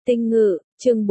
Tinh Ngự, chương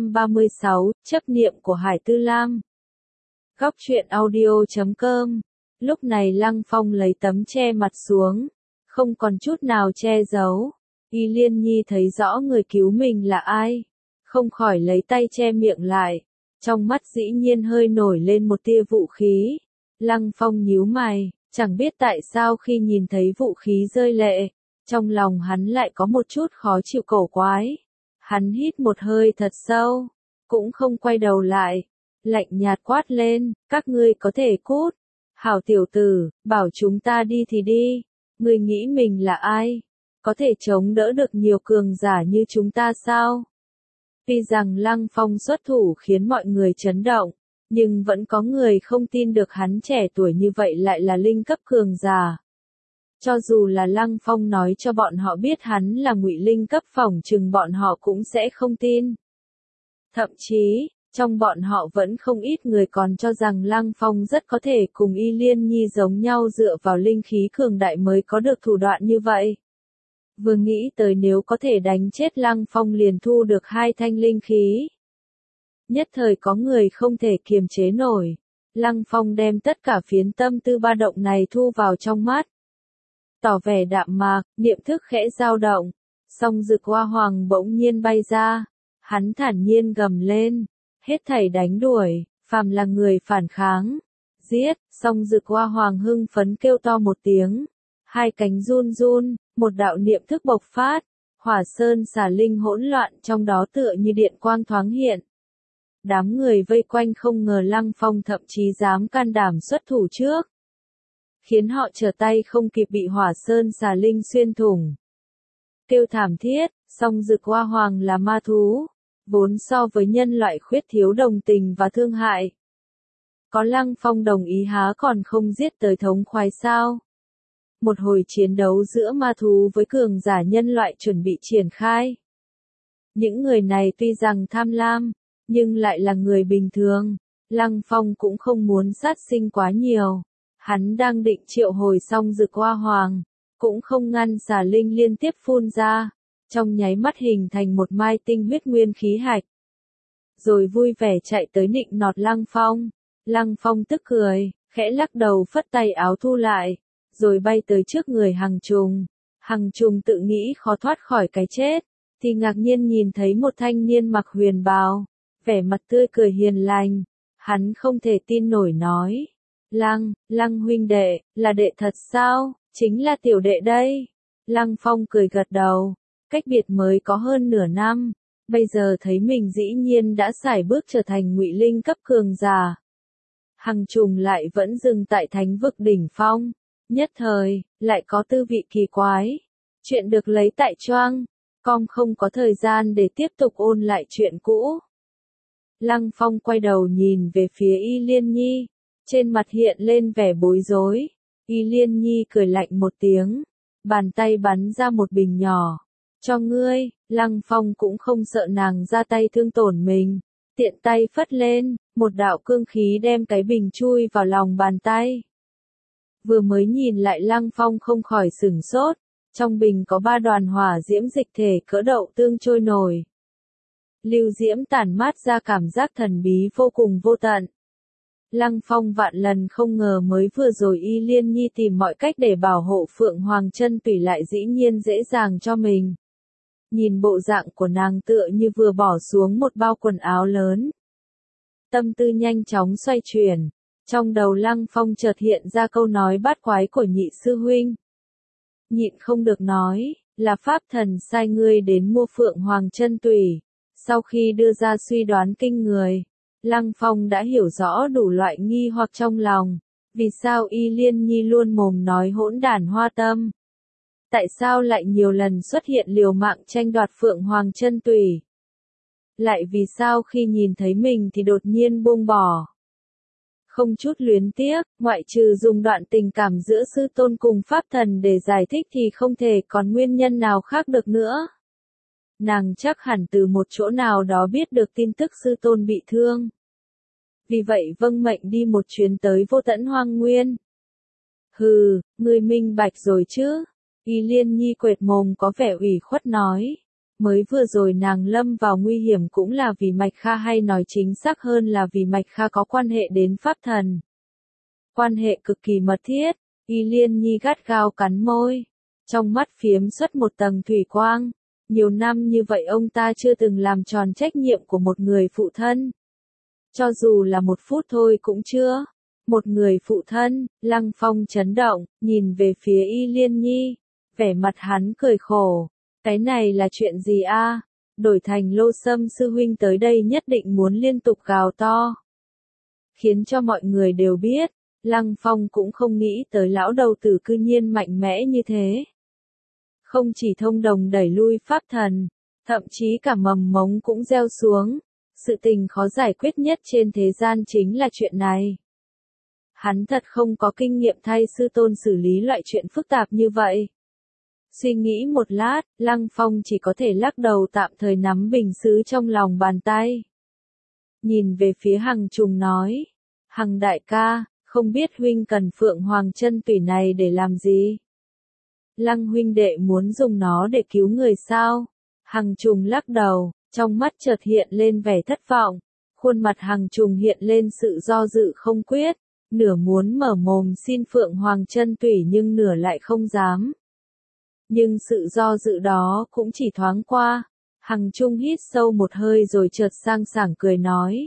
436, chấp niệm của Hải Tư Lam. Góc truyện audio.com. Lúc này Lăng Phong lấy tấm che mặt xuống, không còn chút nào che giấu. Y Liên Nhi thấy rõ người cứu mình là ai, không khỏi lấy tay che miệng lại. Trong mắt dĩ nhiên hơi nổi lên một tia vũ khí. Lăng Phong nhíu mày, chẳng biết tại sao khi nhìn thấy vũ khí rơi lệ, trong lòng hắn lại có một chút khó chịu cổ quái. Hắn hít một hơi thật sâu, cũng không quay đầu lại, lạnh nhạt quát lên, các ngươi có thể cút. Hảo tiểu tử, bảo chúng ta đi thì đi, ngươi nghĩ mình là ai? Có thể chống đỡ được nhiều cường giả như chúng ta sao? Tuy rằng Lăng Phong xuất thủ khiến mọi người chấn động, nhưng vẫn có người không tin được hắn trẻ tuổi như vậy lại là linh cấp cường giả. Cho dù là Lăng Phong nói cho bọn họ biết hắn là ngụy linh cấp, phỏng chừng bọn họ cũng sẽ không tin. Thậm chí, trong bọn họ vẫn không ít người còn cho rằng Lăng Phong rất có thể cùng Y Liên Nhi giống nhau, dựa vào linh khí cường đại mới có được thủ đoạn như vậy. Vừa nghĩ tới nếu có thể đánh chết Lăng Phong liền thu được 2 thanh linh khí. Nhất thời có người không thể kiềm chế nổi. Lăng Phong đem tất cả phiến tâm tư ba động này thu vào trong mắt. Tỏ vẻ đạm mạc, niệm thức khẽ dao động. Song Dực Hoa Hoàng bỗng nhiên bay ra. Hắn thản nhiên gầm lên. Hết thảy đánh đuổi, phàm là người phản kháng. Giết, Song Dực Hoa Hoàng hưng phấn kêu to một tiếng. 2 cánh run run, một đạo niệm thức bộc phát. Hỏa sơn xà linh hỗn loạn trong đó tựa như điện quang thoáng hiện. Đám người vây quanh không ngờ Lăng Phong thậm chí dám can đảm xuất thủ trước, khiến họ trở tay không kịp bị hỏa sơn xà linh xuyên thủng. Kêu thảm thiết, Song Dực Hoa Hoàng là ma thú, vốn so với nhân loại khuyết thiếu đồng tình và thương hại. Có Lăng Phong đồng ý há còn không giết tới thống khoái sao? Một hồi chiến đấu giữa ma thú với cường giả nhân loại chuẩn bị triển khai. Những người này tuy rằng tham lam, nhưng lại là người bình thường. Lăng Phong cũng không muốn sát sinh quá nhiều. Hắn đang định triệu hồi Song Dực Hoa Hoàng, cũng không ngăn xà linh liên tiếp phun ra, trong nháy mắt hình thành một mai tinh huyết nguyên khí hạch. Rồi vui vẻ chạy tới nịnh nọt Lăng Phong. Lăng Phong tức cười, khẽ lắc đầu phất tay áo thu lại, rồi bay tới trước người Hằng Trùng. Hằng Trùng tự nghĩ khó thoát khỏi cái chết, thì ngạc nhiên nhìn thấy một thanh niên mặc huyền bào, vẻ mặt tươi cười hiền lành. Hắn không thể tin nổi nói. Lăng huynh đệ, là đệ thật sao? Chính là tiểu đệ đây. Lăng Phong cười gật đầu. Cách biệt mới có hơn nửa năm, bây giờ thấy mình dĩ nhiên đã sải bước trở thành ngụy linh cấp cường giả. Hằng Trùng lại vẫn dừng tại thánh vực đỉnh phong. Nhất thời, lại có tư vị kỳ quái. Chuyện được lấy tại Choang. Com không có thời gian để tiếp tục ôn lại chuyện cũ. Lăng Phong quay đầu nhìn về phía Y Liên Nhi. Trên mặt hiện lên vẻ bối rối. Y Liên Nhi cười lạnh một tiếng. Bàn tay bắn ra một bình nhỏ. Cho ngươi. Lăng Phong cũng không sợ nàng ra tay thương tổn mình. Tiện tay phất lên, một đạo cương khí đem cái bình chui vào lòng bàn tay. Vừa mới nhìn lại Lăng Phong không khỏi sửng sốt. Trong bình có 3 đoàn hỏa diễm dịch thể cỡ đậu tương trôi nổi. Lưu diễm tản mát ra cảm giác thần bí vô cùng vô tận. Lăng Phong vạn lần không ngờ mới vừa rồi Y Liên Nhi tìm mọi cách để bảo hộ Phượng Hoàng Chân Tủy lại dĩ nhiên dễ dàng cho mình. Nhìn bộ dạng của nàng tựa như vừa bỏ xuống một bao quần áo lớn. Tâm tư nhanh chóng xoay chuyển. Trong đầu Lăng Phong chợt hiện ra câu nói bát quái của nhị sư huynh. Nhịn không được nói, là pháp thần sai ngươi đến mua Phượng Hoàng Chân Tủy. Sau khi đưa ra suy đoán kinh người, Lăng Phong đã hiểu rõ đủ loại nghi hoặc trong lòng. Vì sao Y Liên Nhi luôn mồm nói hỗn đản hoa tâm? Tại sao lại nhiều lần xuất hiện liều mạng tranh đoạt Phượng Hoàng Chân Tủy? Lại vì sao khi nhìn thấy mình thì đột nhiên buông bỏ? Không chút luyến tiếc, ngoại trừ dùng đoạn tình cảm giữa sư tôn cùng pháp thần để giải thích thì không thể còn nguyên nhân nào khác được nữa. Nàng chắc hẳn từ một chỗ nào đó biết được tin tức sư tôn bị thương. Vì vậy vâng mệnh đi một chuyến tới Vô Tận Hoang Nguyên. Hừ, ngươi minh bạch rồi chứ? Y Liên Nhi quệt mồm có vẻ ủy khuất nói. Mới vừa rồi nàng lâm vào nguy hiểm cũng là vì Mạch Kha, hay nói chính xác hơn là vì Mạch Kha có quan hệ đến pháp thần. Quan hệ cực kỳ mật thiết, Y Liên Nhi gắt gao cắn môi. Trong mắt phiếm xuất một tầng thủy quang. Nhiều năm như vậy ông ta chưa từng làm tròn trách nhiệm của một người phụ thân. Cho dù là một phút thôi cũng chưa. Một người phụ thân, Lăng Phong chấn động, nhìn về phía Y Liên Nhi. Vẻ mặt hắn cười khổ. Cái này là chuyện gì a? Đổi thành Lô Sâm sư huynh tới đây nhất định muốn liên tục gào to. Khiến cho mọi người đều biết, Lăng Phong cũng không nghĩ tới lão đầu tử cư nhiên mạnh mẽ như thế. Không chỉ thông đồng đẩy lui pháp thần, thậm chí cả mầm mống cũng gieo xuống. Sự tình khó giải quyết nhất trên thế gian chính là chuyện này. Hắn thật không có kinh nghiệm thay sư tôn xử lý loại chuyện phức tạp như vậy. Suy nghĩ một lát, Lăng Phong chỉ có thể lắc đầu tạm thời nắm bình sứ trong lòng bàn tay. Nhìn về phía Hằng Trùng nói, Hằng đại ca, không biết huynh cần Phượng Hoàng chân tủy này để làm gì? Lăng huynh đệ muốn dùng nó để cứu người sao? Hằng Trùng lắc đầu, trong mắt chợt hiện lên vẻ thất vọng. Khuôn mặt Hằng Trùng hiện lên sự do dự không quyết, nửa muốn mở mồm xin Phượng Hoàng chân tủy nhưng nửa lại không dám. Nhưng sự do dự đó cũng chỉ thoáng qua. Hằng Trung hít sâu một hơi rồi chợt sang sảng cười nói.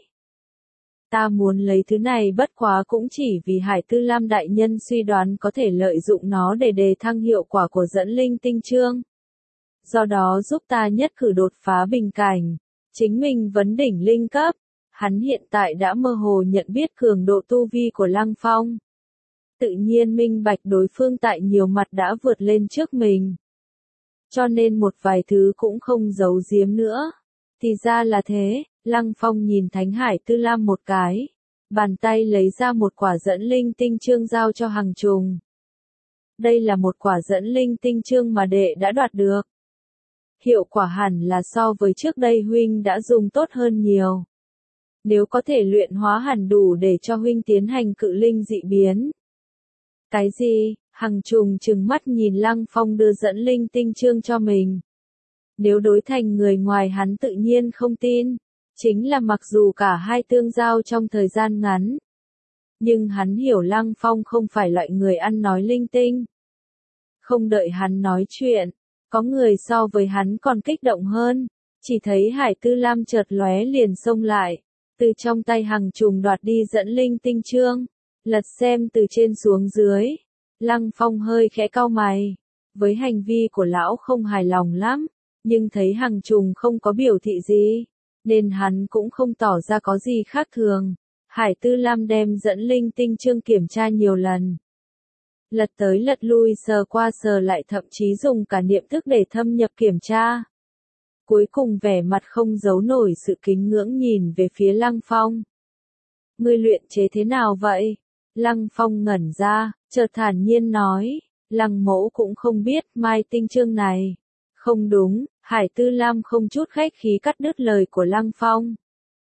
Ta muốn lấy thứ này bất quá cũng chỉ vì Hải Tư Lam đại nhân suy đoán có thể lợi dụng nó để đề thăng hiệu quả của dẫn linh tinh chương. Do đó giúp ta nhất cử đột phá bình cảnh, chính mình vấn đỉnh linh cấp. Hắn hiện tại đã mơ hồ nhận biết cường độ tu vi của Lăng Phong. Tự nhiên minh bạch đối phương tại nhiều mặt đã vượt lên trước mình. Cho nên một vài thứ cũng không giấu giếm nữa. Thì ra là thế, Lăng Phong nhìn Thánh Hải Tư Lam một cái. Bàn tay lấy ra một quả dẫn linh tinh chương giao cho Hằng Trùng. Đây là một quả dẫn linh tinh chương mà đệ đã đoạt được. Hiệu quả hẳn là so với trước đây huynh đã dùng tốt hơn nhiều. Nếu có thể luyện hóa hẳn đủ để cho huynh tiến hành cự linh dị biến. Cái gì? Hằng Trùng trừng mắt nhìn Lăng Phong đưa dẫn linh tinh chương cho mình. Nếu đối thành người ngoài hắn tự nhiên không tin. Chính là mặc dù cả hai tương giao trong thời gian ngắn. Nhưng hắn hiểu Lăng Phong không phải loại người ăn nói linh tinh. Không đợi hắn nói chuyện, có người so với hắn còn kích động hơn. Chỉ thấy Hải Tư Lam chợt lóe liền xông lại. Từ trong tay Hằng Trùng đoạt đi dẫn linh tinh chương. Lật xem từ trên xuống dưới. Lăng Phong hơi khẽ cau mày. Với hành vi của lão không hài lòng lắm. Nhưng thấy Hằng Trùng không có biểu thị gì. Nên hắn cũng không tỏ ra có gì khác thường. Hải Tư Lam đem dẫn linh tinh chương kiểm tra nhiều lần. Lật tới lật lui sờ qua sờ lại thậm chí dùng cả niệm thức để thâm nhập kiểm tra. Cuối cùng vẻ mặt không giấu nổi sự kính ngưỡng nhìn về phía Lăng Phong. Ngươi luyện chế thế nào vậy? Lăng Phong ngẩn ra, chợt thản nhiên nói, Lăng mẫu cũng không biết mai tinh chương này. Không đúng, Hải Tư Lam không chút khách khí cắt đứt lời của Lăng Phong.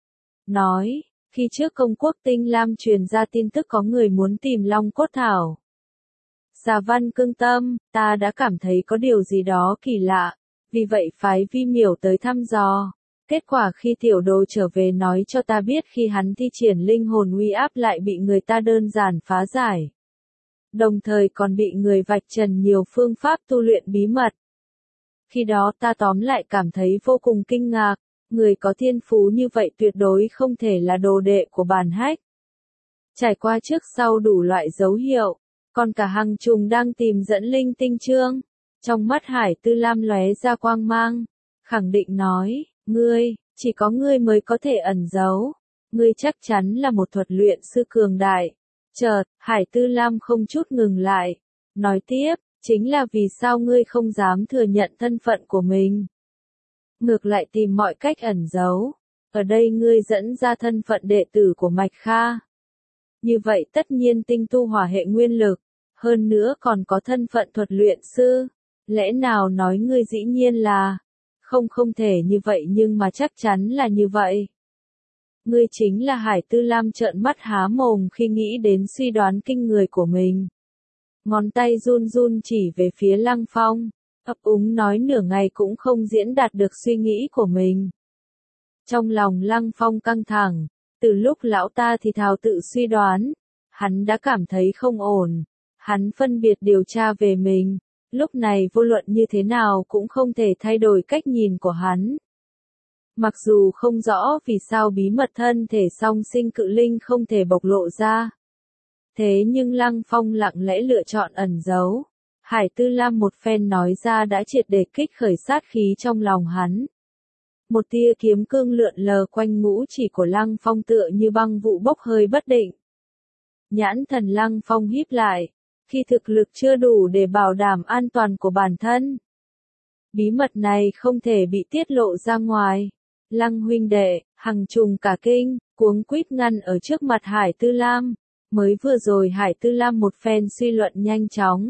Nói, khi trước công quốc Tinh Lam truyền ra tin tức có người muốn tìm Long Cốt Thảo. Già Văn cương tâm, ta đã cảm thấy có điều gì đó kỳ lạ, vì vậy phái Vi Miểu tới thăm dò. Kết quả khi tiểu đồ trở về nói cho ta biết khi hắn thi triển linh hồn uy áp lại bị người ta đơn giản phá giải. Đồng thời còn bị người vạch trần nhiều phương pháp tu luyện bí mật. Khi đó ta tóm lại cảm thấy vô cùng kinh ngạc, người có thiên phú như vậy tuyệt đối không thể là đồ đệ của Bàn Hách. Trải qua trước sau đủ loại dấu hiệu, còn cả Hằng Trùng đang tìm dẫn linh tinh chương. Trong mắt Hải Tư Lam lóe ra quang mang, khẳng định nói, ngươi, chỉ có ngươi mới có thể ẩn giấu. Ngươi chắc chắn là một thuật luyện sư cường đại. Chợt, Hải Tư Lam không chút ngừng lại, nói tiếp, chính là vì sao ngươi không dám thừa nhận thân phận của mình. Ngược lại tìm mọi cách ẩn giấu. Ở đây ngươi dẫn ra thân phận đệ tử của Mạch Kha. Như vậy tất nhiên tinh tu hỏa hệ nguyên lực, hơn nữa còn có thân phận thuật luyện sư. Lẽ nào nói ngươi dĩ nhiên là, không thể như vậy nhưng mà chắc chắn là như vậy. Ngươi chính là Hải Tư Lam trợn mắt há mồm khi nghĩ đến suy đoán kinh người của mình. Ngón tay run run chỉ về phía Lăng Phong. ấp úng nói nửa ngày cũng không diễn đạt được suy nghĩ của mình. Trong lòng Lăng Phong căng thẳng, từ lúc lão ta thì thào tự suy đoán, hắn đã cảm thấy không ổn, hắn phân biệt điều tra về mình, lúc này vô luận như thế nào cũng không thể thay đổi cách nhìn của hắn. Mặc dù không rõ vì sao bí mật thân thể song sinh cự linh không thể bộc lộ ra. Thế nhưng Lăng Phong lặng lẽ lựa chọn ẩn giấu. Hải Tư Lam một phen nói ra đã triệt để kích khởi sát khí trong lòng hắn. Một tia kiếm cương lượn lờ quanh ngũ chỉ của Lăng Phong tựa như băng vụ bốc hơi bất định. Nhãn thần Lăng Phong híp lại, khi thực lực chưa đủ để bảo đảm an toàn của bản thân. Bí mật này không thể bị tiết lộ ra ngoài. Lăng huynh đệ, hằng trùng cả kinh, cuống quýt ngăn ở trước mặt Hải Tư Lam. Mới vừa rồi Hải Tư Lam một phen suy luận nhanh chóng.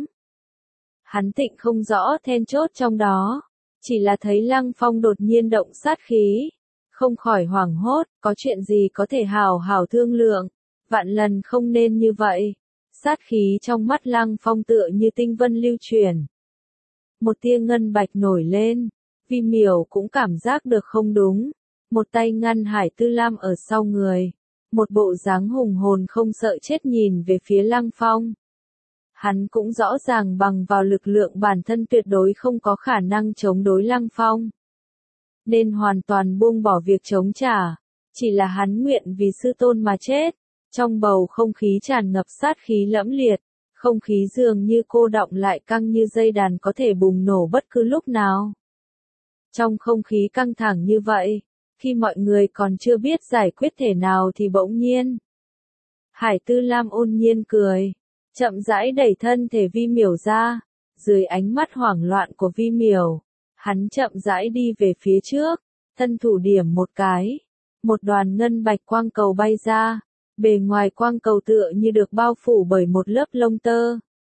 Hắn tịnh không rõ then chốt trong đó, chỉ là thấy Lăng Phong đột nhiên động sát khí. Không khỏi hoảng hốt, có chuyện gì có thể hào hào thương lượng, vạn lần không nên như vậy. Sát khí trong mắt Lăng Phong tựa như tinh vân lưu chuyển. Một tia ngân bạch nổi lên, Vi Miểu cũng cảm giác được không đúng. Một tay ngăn Hải Tư Lam ở sau người. Một bộ dáng hùng hồn không sợ chết nhìn về phía Lăng Phong. Hắn cũng rõ ràng bằng vào lực lượng bản thân tuyệt đối không có khả năng chống đối Lăng Phong. Nên hoàn toàn buông bỏ việc chống trả. Chỉ là hắn nguyện vì sư tôn mà chết. Trong bầu không khí tràn ngập sát khí lẫm liệt. Không khí dường như cô đọng lại căng như dây đàn có thể bùng nổ bất cứ lúc nào. Trong không khí căng thẳng như vậy, khi mọi người còn chưa biết giải quyết thế nào thì bỗng nhiên. Hải Tư Lam ôn nhiên cười, chậm rãi đẩy thân thể Vi Miểu ra, dưới ánh mắt hoảng loạn của Vi Miểu, hắn chậm rãi đi về phía trước, thân thủ điểm một cái, một đoàn ngân bạch quang cầu bay ra, bề ngoài quang cầu tựa như được bao phủ bởi một lớp lông tơ.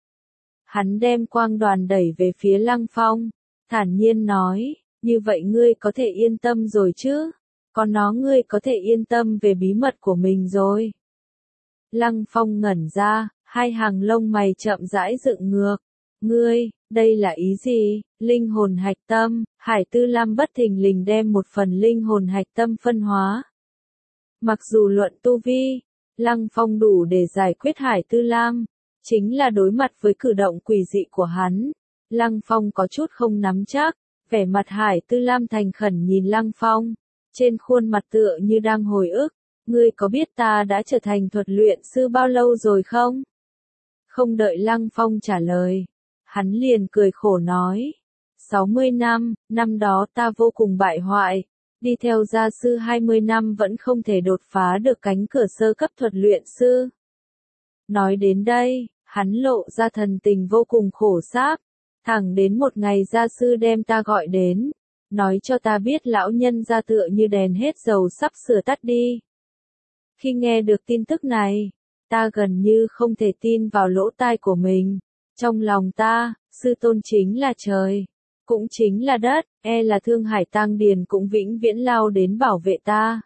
Hắn đem quang đoàn đẩy về phía Lăng Phong, thản nhiên nói, như vậy ngươi có thể yên tâm rồi chứ? Còn nó ngươi có thể yên tâm về bí mật của mình rồi. Lăng Phong ngẩn ra, hai hàng lông mày chậm rãi dựng ngược. Ngươi, đây là ý gì? Linh hồn hạch tâm, Hải Tư Lam bất thình lình đem một phần linh hồn hạch tâm phân hóa. Mặc dù luận tu vi, Lăng Phong đủ để giải quyết Hải Tư Lam, chính là đối mặt với cử động quỷ dị của hắn. Lăng Phong có chút không nắm chắc, vẻ mặt Hải Tư Lam thành khẩn nhìn Lăng Phong. Trên khuôn mặt tựa như đang hồi ức, ngươi có biết ta đã trở thành thuật luyện sư bao lâu rồi không? Không đợi Lăng Phong trả lời, hắn liền cười khổ nói, 60 năm, năm đó ta vô cùng bại hoại, đi theo gia sư 20 năm vẫn không thể đột phá được cánh cửa sơ cấp thuật luyện sư. Nói đến đây, hắn lộ ra thần tình vô cùng khổ sáp, thẳng đến một ngày gia sư đem ta gọi đến. Nói cho ta biết lão nhân gia tựa như đèn hết dầu sắp sửa tắt đi. Khi nghe được tin tức này, ta gần như không thể tin vào lỗ tai của mình. Trong lòng ta, sư tôn chính là trời, cũng chính là đất, là Thương Hải Tang Điền cũng vĩnh viễn lao đến bảo vệ ta.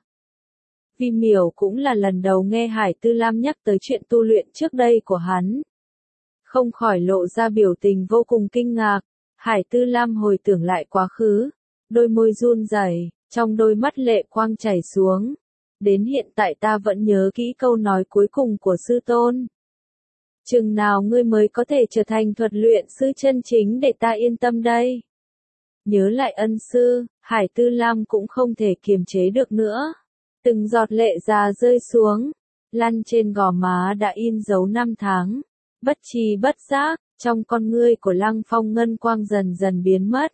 Vi Miểu cũng là lần đầu nghe Hải Tư Lam nhắc tới chuyện tu luyện trước đây của hắn. Không khỏi lộ ra biểu tình vô cùng kinh ngạc. Hải Tư Lam hồi tưởng lại quá khứ. Đôi môi run rẩy, trong đôi mắt lệ quang chảy xuống. Đến hiện tại ta vẫn nhớ kỹ câu nói cuối cùng của sư tôn. Chừng nào ngươi mới có thể trở thành thuật luyện sư chân chính để ta yên tâm đây? Nhớ lại ân sư, Hải Tư Lam cũng không thể kiềm chế được nữa. Từng giọt lệ già rơi xuống, lăn trên gò má đã in dấu năm tháng. Bất tri bất giác, trong con ngươi của Lăng Phong ngân quang dần dần biến mất.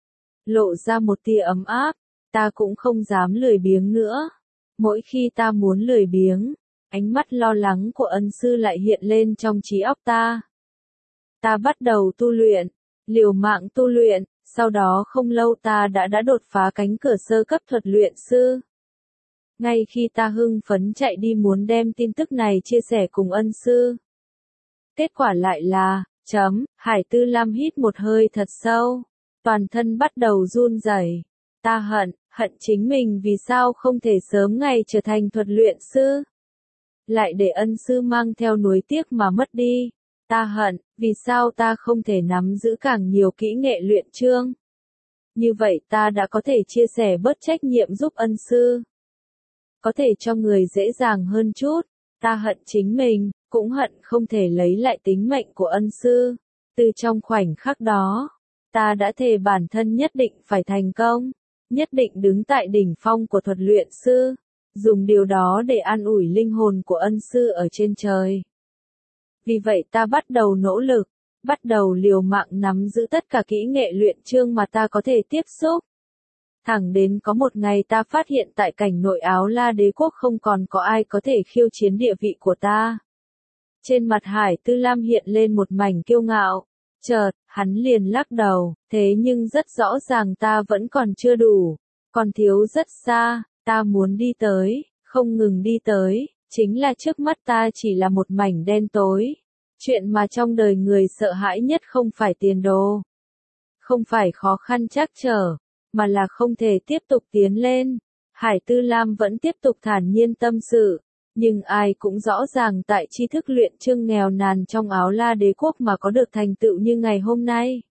Lộ ra một tia ấm áp, ta cũng không dám lười biếng nữa. Mỗi khi ta muốn lười biếng, ánh mắt lo lắng của ân sư lại hiện lên trong trí óc ta. Ta bắt đầu tu luyện, liều mạng tu luyện, sau đó không lâu ta đã đột phá cánh cửa sơ cấp thuật luyện sư. Ngay khi ta hưng phấn chạy đi muốn đem tin tức này chia sẻ cùng ân sư. Kết quả lại là, Hải Tư Lam hít một hơi thật sâu. Toàn thân bắt đầu run rẩy. Ta hận chính mình vì sao không thể sớm ngày trở thành thuật luyện sư. Lại để ân sư mang theo nuối tiếc mà mất đi. Ta hận, vì sao ta không thể nắm giữ càng nhiều kỹ nghệ luyện chương? Như vậy ta đã có thể chia sẻ bớt trách nhiệm giúp ân sư. Có thể cho người dễ dàng hơn chút. Ta hận chính mình, cũng hận không thể lấy lại tính mệnh của ân sư. Từ trong khoảnh khắc đó, ta đã thề bản thân nhất định phải thành công, nhất định đứng tại đỉnh phong của thuật luyện sư, dùng điều đó để an ủi linh hồn của ân sư ở trên trời. Vì vậy ta bắt đầu nỗ lực, bắt đầu liều mạng nắm giữ tất cả kỹ nghệ luyện chương mà ta có thể tiếp xúc. Thẳng đến có một ngày ta phát hiện tại cảnh nội Áo La Đế quốc không còn có ai có thể khiêu chiến địa vị của ta. Trên mặt Hải Tư Lam hiện lên một mảnh kiêu ngạo. Chợt, hắn liền lắc đầu, thế nhưng rất rõ ràng ta vẫn còn chưa đủ, còn thiếu rất xa, ta muốn đi tới, không ngừng đi tới, chính là trước mắt ta chỉ là một mảnh đen tối. Chuyện mà trong đời người sợ hãi nhất không phải tiền đồ, không phải khó khăn trắc trở, mà là không thể tiếp tục tiến lên. Hải Tư Lam vẫn tiếp tục thản nhiên tâm sự. Nhưng ai cũng rõ ràng tại tri thức luyện chương nghèo nàn trong Áo La Đế quốc mà có được thành tựu như ngày hôm nay.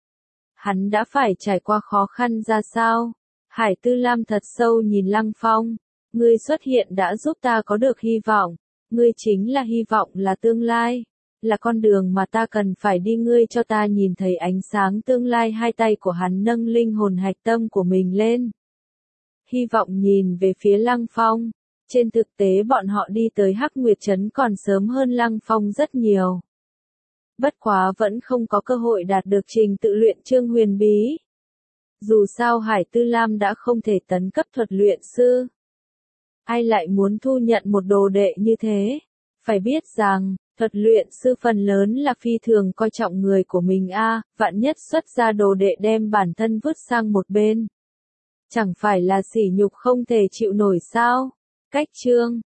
Hắn đã phải trải qua khó khăn ra sao? Hải Tư Lam thật sâu nhìn Lăng Phong. Ngươi xuất hiện đã giúp ta có được hy vọng. Ngươi chính là hy vọng, là tương lai. Là con đường mà ta cần phải đi, ngươi cho ta nhìn thấy ánh sáng tương lai. Hai tay của hắn nâng linh hồn hạch tâm của mình lên. Hy vọng nhìn về phía Lăng Phong. Trên thực tế bọn họ đi tới Hắc Nguyệt Trấn còn sớm hơn Lăng Phong rất nhiều. Bất quá vẫn không có cơ hội đạt được trình tự luyện chương huyền bí. Dù sao Hải Tư Lam đã không thể tấn cấp thuật luyện sư. Ai lại muốn thu nhận một đồ đệ như thế? Phải biết rằng, thuật luyện sư phần lớn là phi thường coi trọng người của mình vạn nhất xuất ra đồ đệ đem bản thân vứt sang một bên. Chẳng phải là sỉ nhục không thể chịu nổi sao? Cách chương